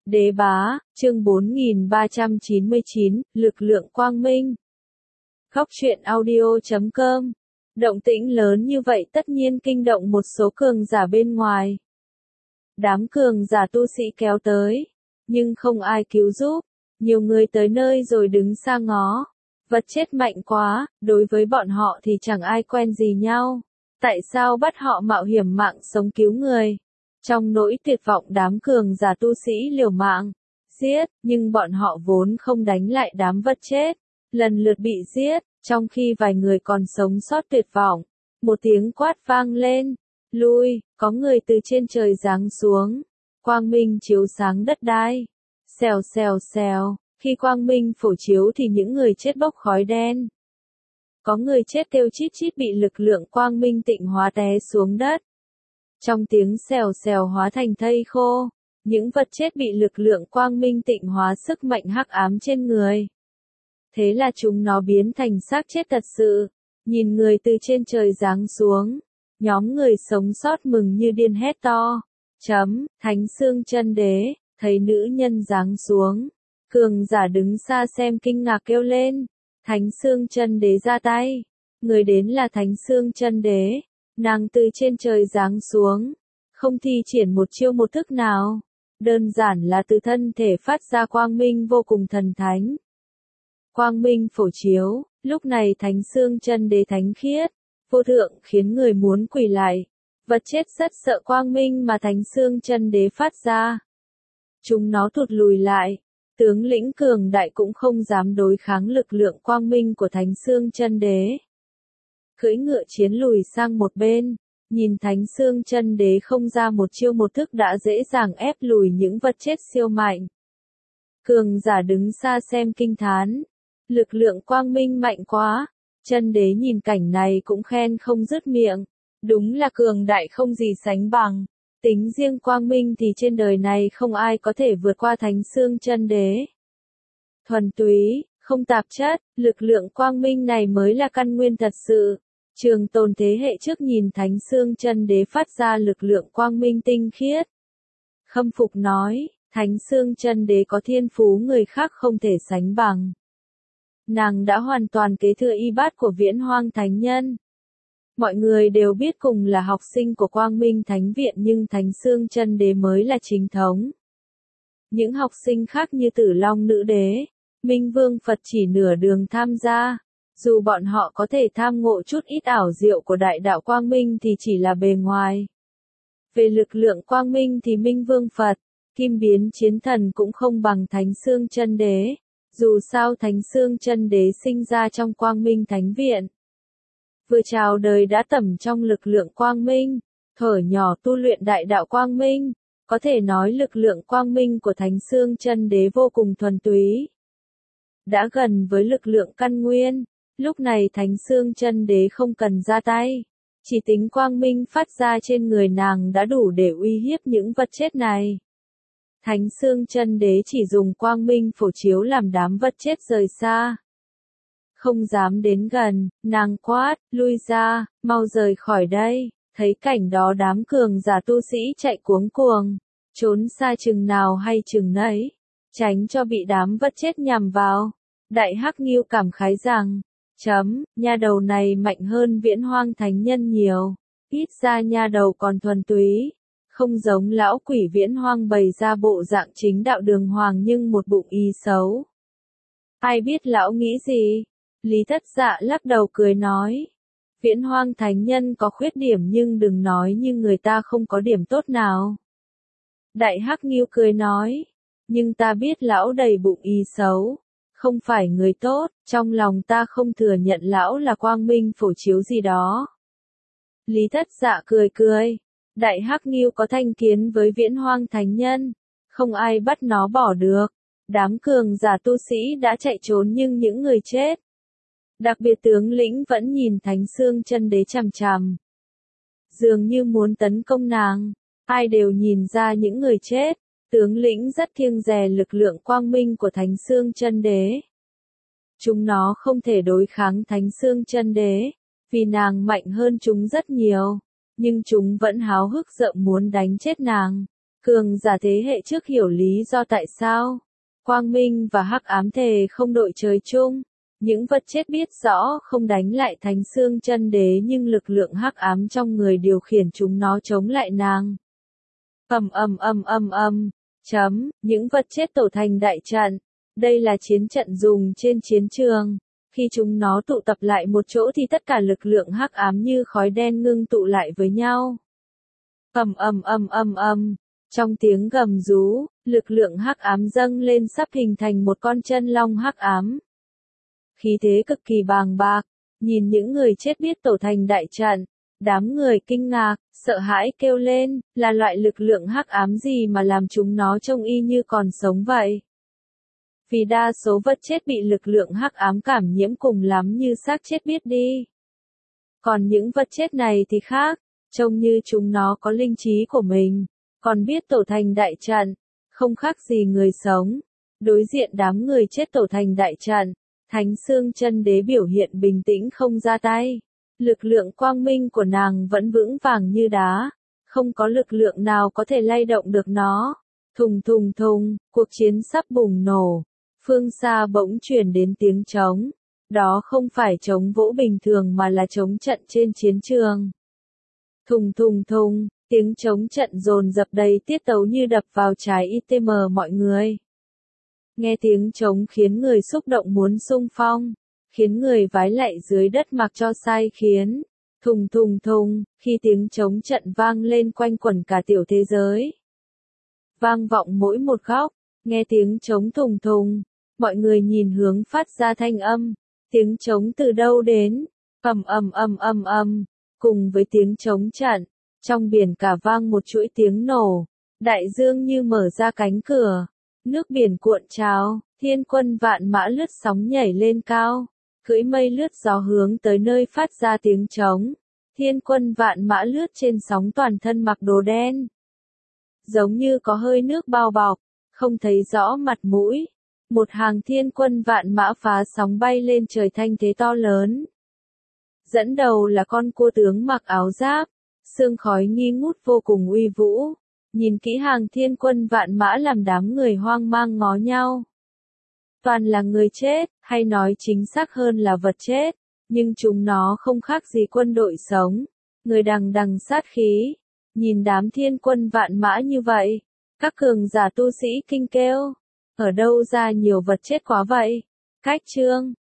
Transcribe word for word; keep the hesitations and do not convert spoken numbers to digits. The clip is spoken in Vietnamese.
Đế bá, chương bốn nghìn ba trăm chín mươi chín, lực lượng quang minh. Khóc chuyện audio chấm com. Động tĩnh lớn như vậy tất nhiên kinh động một số cường giả bên ngoài. Đám cường giả tu sĩ kéo tới, nhưng không ai cứu giúp. Nhiều người tới nơi rồi đứng xa ngó. Vật chết mạnh quá, đối với bọn họ thì chẳng ai quen gì nhau. Tại sao bắt họ mạo hiểm mạng sống cứu người? Trong nỗi tuyệt vọng đám cường giả tu sĩ liều mạng, giết, nhưng bọn họ vốn không đánh lại đám vật chết, lần lượt bị giết, trong khi vài người còn sống sót tuyệt vọng. Một tiếng quát vang lên, lui, có người từ trên trời giáng xuống, quang minh chiếu sáng đất đai. Xèo xèo xèo, khi quang minh phổ chiếu thì những người chết bốc khói đen. Có người chết kêu chít chít bị lực lượng quang minh tịnh hóa té xuống đất. Trong tiếng xèo xèo hóa thành thây khô, những vật chết bị lực lượng quang minh tịnh hóa sức mạnh hắc ám trên người. Thế là chúng nó biến thành xác chết thật sự, nhìn người từ trên trời giáng xuống. Nhóm người sống sót mừng như điên hét to. Chấm, Thánh Xương Chân Đế, thấy nữ nhân giáng xuống. Cường giả đứng xa xem kinh ngạc kêu lên. Thánh Xương Chân Đế ra tay. Người đến là Thánh Xương Chân Đế. Nàng từ trên trời giáng xuống, không thi triển một chiêu một thức nào, đơn giản là từ thân thể phát ra quang minh vô cùng thần thánh. Quang minh phổ chiếu, lúc này Thánh Xương Chân Đế thánh khiết, vô thượng khiến người muốn quỳ lại. Vật chết rất sợ quang minh mà Thánh Xương Chân Đế phát ra. Chúng nó thụt lùi lại, tướng lĩnh cường đại cũng không dám đối kháng lực lượng quang minh của Thánh Xương Chân Đế. Cưỡi ngựa chiến lùi sang một bên, nhìn Thánh Xương Chân Đế không ra một chiêu một thức đã dễ dàng ép lùi những vật chết siêu mạnh. Cường giả đứng xa xem kinh thán, lực lượng quang minh mạnh quá. Chân Đế nhìn cảnh này cũng khen không dứt miệng, đúng là cường đại không gì sánh bằng. Tính riêng quang minh thì trên đời này không ai có thể vượt qua Thánh Xương Chân Đế. Thuần túy, không tạp chất, lực lượng quang minh này mới là căn nguyên thật sự. Trường tồn thế hệ trước nhìn Thánh Xương Chân Đế phát ra lực lượng quang minh tinh khiết. Khâm phục nói, Thánh Xương Chân Đế có thiên phú người khác không thể sánh bằng. Nàng đã hoàn toàn kế thừa y bát của Viễn Hoang Thánh Nhân. Mọi người đều biết cùng là học sinh của Quang Minh Thánh Viện nhưng Thánh Xương Chân Đế mới là chính thống. Những học sinh khác như Tử Long Nữ Đế, Minh Vương Phật chỉ nửa đường tham gia. Dù bọn họ có thể tham ngộ chút ít ảo diệu của đại đạo quang minh thì chỉ là bề ngoài. Về lực lượng quang minh thì Minh Vương Phật, Kim Biến Chiến Thần cũng không bằng Thánh Xương Chân Đế. Dù sao Thánh Xương Chân Đế sinh ra trong Quang Minh Thánh Viện. Vừa chào đời đã tẩm trong lực lượng quang minh, thở nhỏ tu luyện đại đạo quang minh. Có thể nói lực lượng quang minh của Thánh Xương Chân Đế vô cùng thuần túy. Đã gần với lực lượng căn nguyên. Lúc này Thánh Xương Chân Đế không cần ra tay, chỉ tính quang minh phát ra trên người nàng đã đủ để uy hiếp những vật chết này. Thánh Xương Chân Đế chỉ dùng quang minh phổ chiếu làm đám vật chết rời xa. Không dám đến gần, nàng quát, lui ra, mau rời khỏi đây. Thấy cảnh đó đám cường giả tu sĩ chạy cuống cuồng, trốn xa chừng nào hay chừng nấy, tránh cho bị đám vật chết nhằm vào. Đại Hắc Ngưu cảm khái rằng, chấm, nha đầu này mạnh hơn Viễn Hoang Thánh Nhân nhiều, ít ra nha đầu còn thuần túy, không giống lão quỷ Viễn Hoang bày ra bộ dạng chính đạo đường hoàng nhưng một bụng ý xấu. Ai biết lão nghĩ gì? Lý Thất Dạ lắc đầu cười nói, Viễn Hoang Thánh Nhân có khuyết điểm nhưng đừng nói như người ta không có điểm tốt nào. Đại Hắc Ngưu cười nói, nhưng ta biết lão đầy bụng ý xấu. Không phải người tốt, trong lòng ta không thừa nhận lão là quang minh phổ chiếu gì đó. Lý Thất Dạ cười cười. Đại Hắc Ngưu có thành kiến với Viễn Hoang Thánh Nhân. Không ai bắt nó bỏ được. Đám cường giả tu sĩ đã chạy trốn nhưng những người chết. Đặc biệt tướng lĩnh vẫn nhìn Thánh Xương Chân Đế chằm chằm. Dường như muốn tấn công nàng. Ai đều nhìn ra những người chết. Tướng lĩnh rất kiêng dè lực lượng quang minh của Thánh Xương Chân Đế. Chúng nó không thể đối kháng Thánh Xương Chân Đế, vì nàng mạnh hơn chúng rất nhiều, nhưng chúng vẫn háo hức rợm muốn đánh chết nàng. Cường giả thế hệ trước hiểu lý do tại sao quang minh và hắc ám thề không đội trời chung. Những vật chết biết rõ không đánh lại Thánh Xương Chân Đế nhưng lực lượng hắc ám trong người điều khiển chúng nó chống lại nàng. Ầm ầm ầm ầm ầm, chấm, những vật chết tổ thành đại trận. Đây là chiến trận dùng trên chiến trường. Khi chúng nó tụ tập lại một chỗ thì tất cả lực lượng hắc ám như khói đen ngưng tụ lại với nhau. Ầm ầm ầm ầm ầm, trong tiếng gầm rú, lực lượng hắc ám dâng lên sắp hình thành một con chân long hắc ám. Khí thế cực kỳ bàng bạc, nhìn những người chết biết tổ thành đại trận, đám người kinh ngạc, sợ hãi kêu lên, là loại lực lượng hắc ám gì mà làm chúng nó trông y như còn sống vậy? Vì đa số vật chết bị lực lượng hắc ám cảm nhiễm cùng lắm như xác chết biết đi. Còn những vật chết này thì khác, trông như chúng nó có linh trí của mình, còn biết tổ thành đại trận, không khác gì người sống. Đối diện đám người chết tổ thành đại trận, Thánh Xương Chân Đế biểu hiện bình tĩnh không ra tay. Lực lượng quang minh của nàng vẫn vững vàng như đá, không có lực lượng nào có thể lay động được nó. Thùng thùng thùng, cuộc chiến sắp bùng nổ. Phương xa bỗng truyền đến tiếng trống. Đó không phải trống vỗ bình thường mà là trống trận trên chiến trường. Thùng thùng thùng, tiếng trống trận dồn dập đầy tiết tấu như đập vào trái tim mọi người. Nghe tiếng trống khiến người xúc động muốn xung phong, khiến người vái lạy dưới đất mặc cho sai khiến. Thùng thùng thùng, khi tiếng trống trận vang lên quanh quẩn cả tiểu thế giới. Vang vọng mỗi một góc, nghe tiếng trống thùng thùng, mọi người nhìn hướng phát ra thanh âm, tiếng trống từ đâu đến, ầm ầm ầm ầm ầm, cùng với tiếng trống trận, trong biển cả vang một chuỗi tiếng nổ, đại dương như mở ra cánh cửa, nước biển cuộn trào, thiên quân vạn mã lướt sóng nhảy lên cao, cưỡi mây lướt gió hướng tới nơi phát ra tiếng trống, thiên quân vạn mã lướt trên sóng toàn thân mặc đồ đen, giống như có hơi nước bao bọc, không thấy rõ mặt mũi. Một hàng thiên quân vạn mã phá sóng bay lên trời thanh thế to lớn. Dẫn đầu là con cua tướng mặc áo giáp, sương khói nghi ngút vô cùng uy vũ. Nhìn kỹ hàng thiên quân vạn mã làm đám người hoang mang ngó nhau. Toàn là người chết, hay nói chính xác hơn là vật chết, nhưng chúng nó không khác gì quân đội sống. Người đằng đằng sát khí, nhìn đám thiên quân vạn mã như vậy, các cường giả tu sĩ kinh kêu. Ở đâu ra nhiều vật chết quá vậy? Cách chương